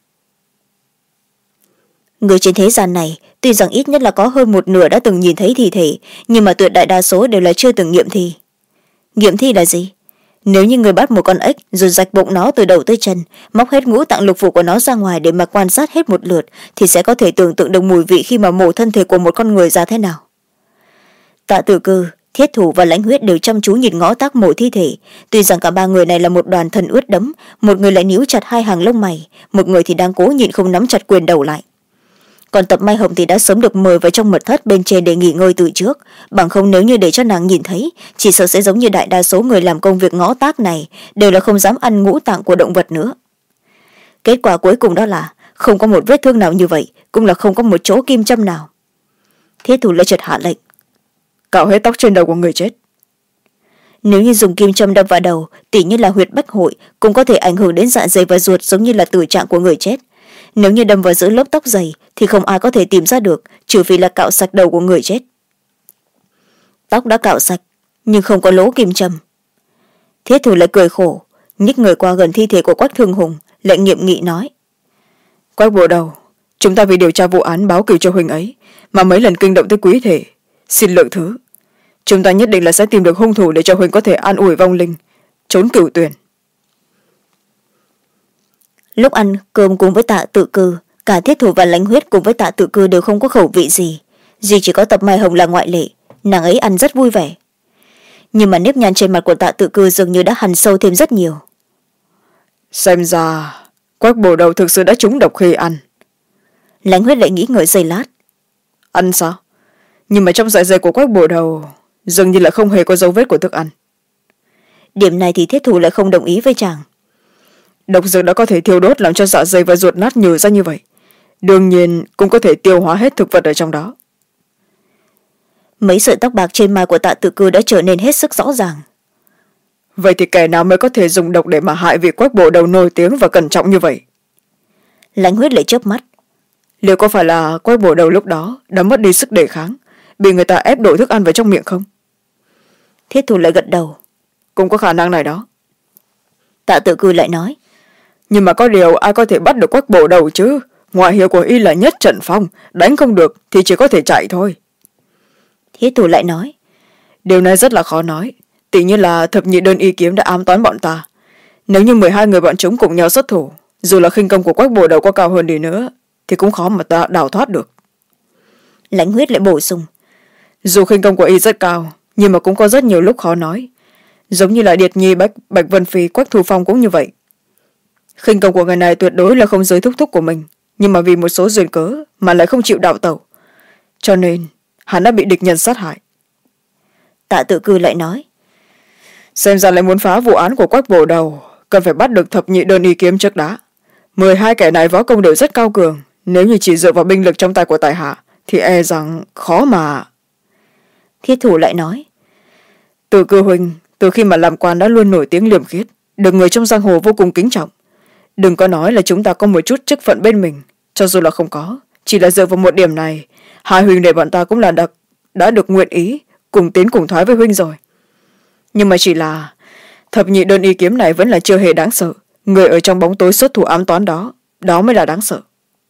Người trên thế gian này tuy rằng ít nhất là có hơn một nửa đã từng nhìn thấy thi thể, nhưng mà tuyệt đại đa số đều là chưa từng nghiệm thi. Nghiệm thi là gì? Nếu như người bắt một con ếch rồi rạch bụng nó từ đầu tới chân, móc hết ngũ tạng lục phủ của nó ra ngoài để mà quan sát hết một lượt, thì sẽ có thể tưởng tượng được mùi vị khi mà mổ thân thể của một con người ra thế nào. Tạ Tự Cư, Thiết Thủ và Lãnh Huyết đều chăm chú nhìn ngõ tác mổ thi thể. Tuy rằng cả ba người này là một đoàn thân ướt đẫm, một người lại níu chặt hai hàng lông mày, một người thì đang cố nhịn không nắm chặt quyền đầu lại. Còn Tập Mai Hồng thì đã sớm được mời vào trong mật thất bên trên để nghỉ ngơi từ trước, bằng không nếu như để cho nàng nhìn thấy, chỉ sợ sẽ giống như đại đa số người làm công việc ngõ tác này, đều là không dám ăn ngũ tạng của động vật nữa. Kết quả cuối cùng đó là không có một vết thương nào như vậy, cũng là không có một chỗ kim châm nào. Thiết Thủ lại chợt hạ lệnh, cạo hết tóc trên đầu của người chết. Nếu như dùng kim châm đâm vào đầu, tỉ như là huyệt bách hội, cũng có thể ảnh hưởng đến dạ dày và ruột giống như là tử trạng của người chết. Nếu như đâm vào giữa lớp tóc dày thì không ai có thể tìm ra được, trừ phi là cạo sạch đầu của người chết. Tóc đã cạo sạch, nhưng không có lỗ kim châm. Thiết thủ lại cười khổ, nhích người qua gần thi thể của Quách Thương Hùng, lại nghiêm nghị nói: Quách bộ đầu, chúng ta vì điều tra vụ án báo cửu cho huynh ấy mà mấy lần kinh động tới quý thể, xin lượng thứ. Chúng ta nhất định là sẽ tìm được hung thủ để cho huynh có thể an ủi vong linh, trốn cửu tuyển. Lúc ăn cơm cùng với Tạ Tự Cư, cả Thiết thủ và Lãnh Huyết cùng với Tạ Tự Cư đều không có khẩu vị gì, duy chỉ có Tập Mai Hồng là ngoại lệ, nàng ấy ăn rất vui vẻ. Nhưng mà nếp nhăn trên mặt của Tạ Tự Cư dường như đã hằn sâu thêm rất nhiều. Xem ra Quách bộ đầu thực sự đã trúng độc khi ăn. Lãnh Huyết lại nghĩ ngợi giây lát. Ăn sao? Nhưng mà trong dạ dày của Quách bộ đầu dường như là không hề có dấu vết của thức ăn. Điểm này thì Thiết thủ lại không đồng ý với chàng. Độc dược đã có thể thiêu đốt làm cho dạ dày và ruột nát nhừ ra như vậy, đương nhiên cũng có thể tiêu hóa hết thực vật ở trong đó. Mấy sợi tóc bạc trên mai của Tạ Tự Cư đã trở nên hết sức rõ ràng. Vậy thì kẻ nào mới có thể dùng độc để mà hại vị Quách bộ đầu nổi tiếng và cẩn trọng như vậy? Lãnh Huyết lại chớp mắt. Liệu có phải là Quách bộ đầu lúc đó đã mất đi sức đề kháng, bị người ta ép đổ thức ăn vào trong miệng không? Thiết thủ lại gật đầu. Cũng có khả năng này đó. Tạ Tự Cư lại nói: Nhưng mà có điều ai có thể bắt được Quách bộ đầu chứ? Ngoại hiệu của y là nhất trận phong, đánh không được thì chỉ có thể chạy thôi. Thiết thủ lại nói: Điều này rất là khó nói, tỉ như là thập nhị đơn y kiếm đã ám toán bọn ta. Nếu như mười hai người bọn chúng cùng nhau xuất thủ, dù là khinh công của Quách bộ đầu có cao hơn đi nữa thì cũng khó mà ta đào thoát được. Lãnh Huyết lại bổ sung: Dù khinh công của y rất cao, nhưng mà cũng có rất nhiều lúc khó nói, giống như là Điệt Nhi, Bạch, Bạch Vân Phi, Quách Thu Phong cũng như vậy. Khinh công của người này tuyệt đối là không dưới thúc thúc của mình, nhưng mà vì một số duyên cớ mà lại không chịu đạo tẩu, cho nên hắn đã bị địch nhân sát hại. Tạ Tự Cư lại nói: Xem ra lại muốn phá vụ án của Quách bộ đầu, cần phải bắt được thập nhị đơn y kiếm trước đã. mười hai kẻ này võ công đều rất cao cường, nếu như chỉ dựa vào binh lực trong tay của tài hạ thì e rằng khó mà. Thiết thủ lại nói: Tự Cư huynh từ khi mà làm quan đã luôn nổi tiếng liêm khiết, được người trong giang hồ vô cùng kính trọng. Đừng có nói là chúng ta có một chút chức phận bên mình, cho dù là không có, chỉ là dựa vào một điểm này, hai huynh đệ bọn ta cũng là đặc, đã được nguyện ý cùng tiến cùng thoái với huynh rồi. Nhưng mà chỉ là thập nhị đơn y kiếm này vẫn là chưa hề đáng sợ, người ở trong bóng tối xuất thủ ám toán đó, đó mới là đáng sợ.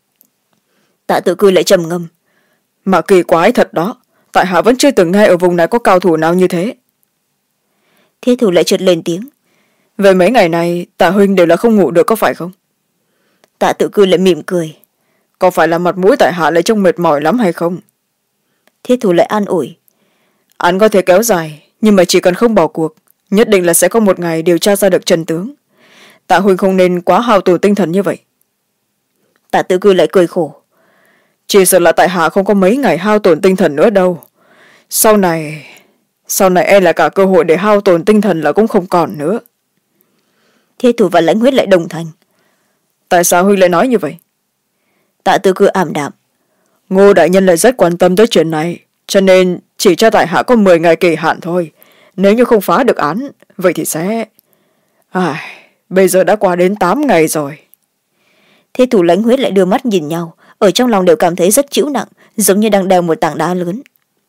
Tạ Tự Cư lại trầm ngâm: Mà kỳ quái thật đó, tại hạ vẫn chưa từng nghe ở vùng này có cao thủ nào như thế. Thiết thủ lại chợt lên tiếng: Về mấy ngày này Tạ huynh đều là không ngủ được có phải không? Tạ Tự Cư lại mỉm cười: Có phải là mặt mũi tại hạ lại trông mệt mỏi lắm hay không? Thiết thủ lại an ủi: Án có thể kéo dài, nhưng mà chỉ cần không bỏ cuộc, nhất định là sẽ có một ngày điều tra ra được chân tướng. Tạ huynh không nên quá hao tổn tinh thần như vậy. Tạ Tự Cư lại cười khổ: Chỉ sợ là tại hạ không có mấy ngày hao tổn tinh thần nữa đâu. Sau này sau này e là cả cơ hội để hao tổn tinh thần là cũng không còn nữa. Thiết thủ và Lãnh Huyết lại đồng thanh: Tại sao huynh lại nói như vậy? Tạ Tự Cư ảm đạm: Ngô đại nhân lại rất quan tâm tới chuyện này, cho nên chỉ cho tại hạ có mười ngày kỳ hạn thôi. Nếu như không phá được án, vậy thì sẽ... À, bây giờ đã qua đến tám ngày rồi. Thiết thủ Lãnh Huyết lại đưa mắt nhìn nhau, ở trong lòng đều cảm thấy rất chịu nặng, giống như đang đeo một tảng đá lớn.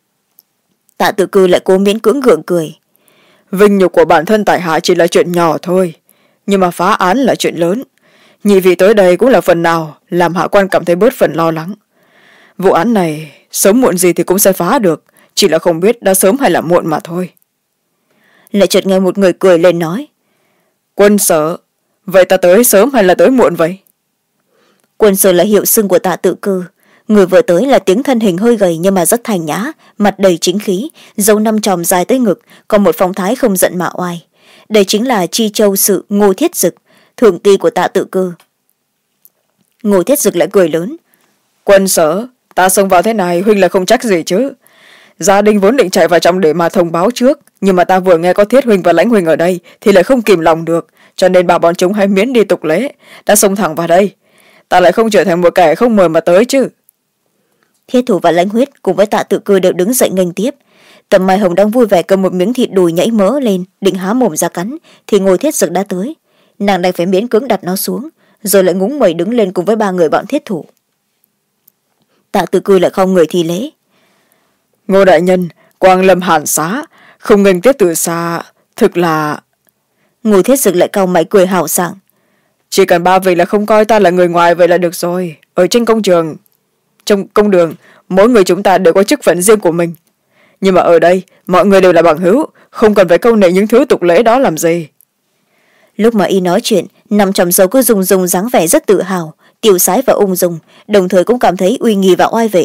Tạ Tự Cư lại cố miễn cưỡng gượng cười: Vinh nhục của bản thân tại hạ chỉ là chuyện nhỏ thôi, nhưng mà phá án là chuyện lớn. Nhị vị tới đây cũng là phần nào làm hạ quan cảm thấy bớt phần lo lắng. Vụ án này sớm muộn gì thì cũng sẽ phá được, chỉ là không biết đã sớm hay là muộn mà thôi. Lại chợt nghe một người cười lên nói: Quân Sở, vậy ta tới sớm hay là tới muộn vậy? Quân Sở là hiệu xưng của Tạ Tự Cư. Người vừa tới là tiếng thân hình hơi gầy nhưng mà rất thành nhã, mặt đầy chính khí, râu năm chòm dài tới ngực, còn một phong thái không giận mà oai. Đây chính là Chi Châu Sự Ngô Thiết Dực, thượng ty của Tạ Tự Cư. Ngô Thiết Dực lại cười lớn: Quân Sở, ta xông vào thế này huynh là không trách gì chứ? Gia đình vốn định chạy vào trong để mà thông báo trước, nhưng mà ta vừa nghe có Thiết huynh và Lãnh huynh ở đây thì lại không kìm lòng được, cho nên bảo bọn chúng hãy miễn đi tục lễ, đã xông thẳng vào đây. Ta lại không trở thành một kẻ không mời mà tới chứ. Thiết thủ và Lãnh Huyết cùng với Tạ Tự Cư đều đứng dậy nghênh tiếp. Tầm Mai Hồng đang vui vẻ cầm một miếng thịt đùi nhảy mỡ lên định há mồm ra cắn thì Ngô Thiết Dực đã tới. Nàng đành phải miễn cưỡng đặt nó xuống, rồi lại ngúng nguẩy đứng lên cùng với ba người bọn thiết thủ. Tạ Tự Cư lại không người thi lễ: Ngô đại nhân, Quang Lâm Hàn Xá, không nghênh tiếp từ xa thực là. Ngô Thiết Dực lại cau mày cười hào sảng. Chỉ cần ba vị là không coi ta là người ngoài vậy là được rồi. Ở trên công trường trong công đường mỗi người chúng ta đều có chức phận riêng của mình, nhưng mà ở đây mọi người đều là bằng hữu, không cần phải câu nệ những thứ tục lễ đó làm gì. Lúc mà y nói chuyện, nằm trong dâu cứ rung rung dáng vẻ rất tự hào, tiêu sái và ung dung, đồng thời cũng cảm thấy uy nghi và oai vệ.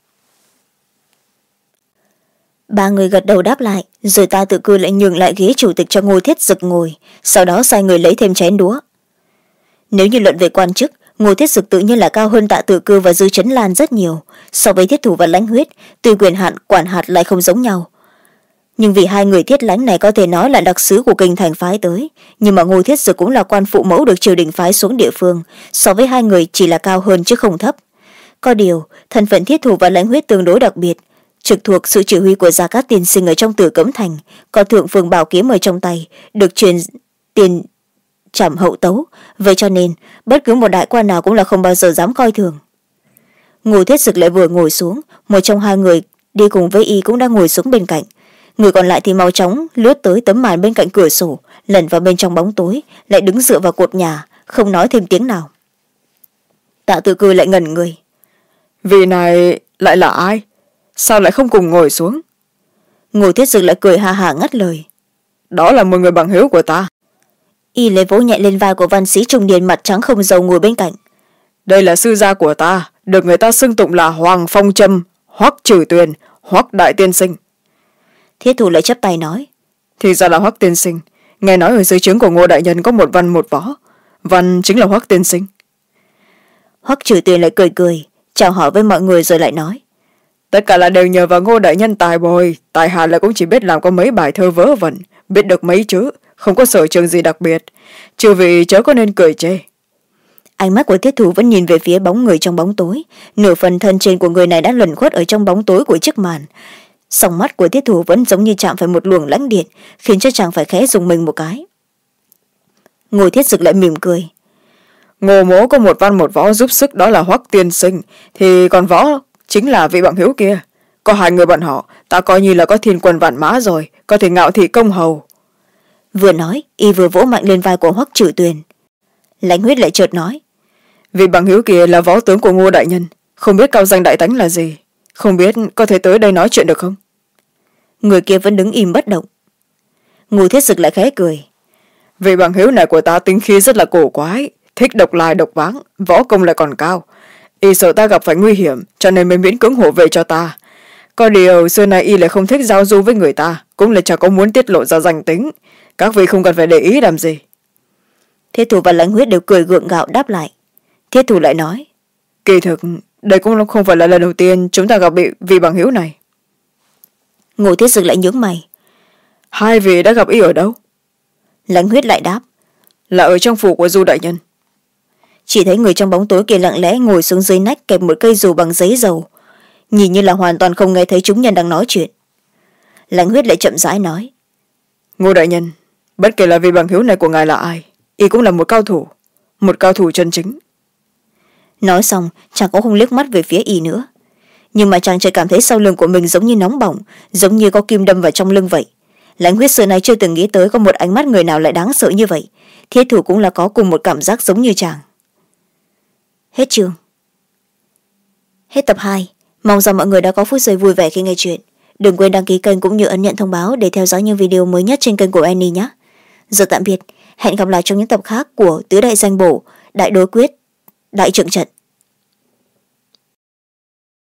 Ba người gật đầu đáp lại, rồi ta tự cư lại nhường lại ghế chủ tịch cho Ngô Thiết Dực ngồi, sau đó sai người lấy thêm chén đũa. Nếu như luận về quan chức, Ngô Thiết Dực tự nhiên là cao hơn Tạ Tự Cư và Dư Chấn Lan rất nhiều, so với Thiết Thủ và Lãnh Huyết, tuy quyền hạn quản hạt lại không giống nhau. Nhưng vì hai người Thiết Lãnh này có thể nói là đặc sứ của kinh thành phái tới, nhưng mà Ngô Thiết Dực cũng là quan phụ mẫu được triều đình phái xuống địa phương, so với hai người chỉ là cao hơn chứ không thấp. Có điều thân phận Thiết Thủ và Lãnh Huyết tương đối đặc biệt, trực thuộc sự chỉ huy của Gia Cát tiên sinh ở trong Tử Cấm Thành, có thượng phương bảo kiếm ở trong tay, được truyền tiền trảm hậu tấu, vậy cho nên bất cứ một đại quan nào cũng là không bao giờ dám coi thường. Ngô Thiết Dực lại vừa ngồi xuống, một trong hai người đi cùng với y cũng đang ngồi xuống bên cạnh, người còn lại thì mau chóng lướt tới tấm màn bên cạnh cửa sổ, lẩn vào bên trong bóng tối, lại đứng dựa vào cột nhà, không nói thêm tiếng nào. Tạ Tự Cư lại ngẩn người. Vị này lại là ai, sao lại không cùng ngồi xuống? Ngô Thiết Dực lại cười ha hả ngắt lời. Đó là một người bằng hữu của ta. Y lấy vỗ nhẹ lên vai của văn sĩ trung niên mặt trắng không râu ngồi bên cạnh. Đây là sư gia của ta, được người ta xưng tụng là Hoàng Phong Trâm, Hoắc Trử Tuyền, Hoắc đại tiên sinh. Thiết Thủ lại chắp tay nói. Thì ra là Hoắc tiên sinh, nghe nói ở dưới trướng của Ngô đại nhân có một văn một võ, văn chính là Hoắc tiên sinh. Hoắc Trử Tuyền lại cười cười, chào hỏi với mọi người rồi lại nói. Tất cả là đều nhờ vào Ngô đại nhân tài bồi, tài hạ là cũng chỉ biết làm có mấy bài thơ vớ vẩn, biết được mấy chữ, không có sở trường gì đặc biệt, trừ vì chớ có nên cười chê. Ánh mắt của Thiết Thủ vẫn nhìn về phía bóng người trong bóng tối, nửa phần thân trên của người này đã luẩn khuất ở trong bóng tối của chiếc màn. Song mắt của Thiết Thủ vẫn giống như chạm phải một luồng lãnh điện, khiến cho chàng phải khẽ dùng mình một cái. Ngô Thiết Dực lại mỉm cười. Ngô mỗ có một văn một võ giúp sức, đó là Hoắc tiên sinh, thì còn võ chính là vị bằng hữu kia. Có hai người bọn họ, ta coi như là có thiên quân vạn mã rồi, có thể ngạo thị công hầu. Vừa nói, y vừa vỗ mạnh lên vai của Hoắc Trử Tuyền. Lãnh Huyết lại chợt nói. Vị bằng hữu kia là võ tướng của Ngô đại nhân, không biết cao danh đại tánh là gì, không biết có thể tới đây nói chuyện được không? Người kia vẫn đứng im bất động. Ngô Thiết Dực lại khẽ cười. Vị bằng hữu này của ta tính khí rất là cổ quái, thích độc lai độc vãng, võ công lại còn cao. Y sợ ta gặp phải nguy hiểm, cho nên mới miễn cưỡng hộ vệ cho ta. Có điều xưa nay y lại không thích giao du với người ta, cũng là chẳng có muốn tiết lộ ra danh tính. Các vị không cần phải để ý làm gì. Thiết Thủ và Lãnh Huyết đều cười gượng gạo đáp lại. Thiết Thủ lại nói. Kỳ thực đây cũng không phải là lần đầu tiên chúng ta gặp bị vị bằng hữu này. Ngô Thiết Dực lại nhướng mày. Hai vị đã gặp y ở đâu? Lãnh Huyết lại đáp. Là ở trong phủ của Du đại nhân. Chỉ thấy người trong bóng tối kia lặng lẽ ngồi xuống dưới nách kẹp một cây dù bằng giấy dầu, nhìn như là hoàn toàn không nghe thấy chúng nhân đang nói chuyện. Lãnh Huyết lại chậm rãi nói. Ngô đại nhân, bất kể là vị bằng hữu này của ngài là ai, y cũng là một cao thủ, một cao thủ chân chính. Nói xong chàng cũng không liếc mắt về phía y nữa, nhưng mà chàng chợt cảm thấy sau lưng của mình giống như nóng bỏng, giống như có kim đâm vào trong lưng vậy. Lãnh Huyết xưa nay chưa từng nghĩ tới có một ánh mắt người nào lại đáng sợ như vậy. Thiết Thủ cũng là có cùng một cảm giác giống như chàng. Hết chương. Hết tập hai. Mong rằng mọi người đã có phút giây vui vẻ khi nghe chuyện. Đừng quên đăng ký kênh cũng như ấn nhận thông báo để theo dõi những video mới nhất trên kênh của Annie nhé. Giờ tạm biệt, hẹn gặp lại trong những tập khác của Tứ Đại Danh Bổ, Đại Đối Quyết, Đại Trượng Trận.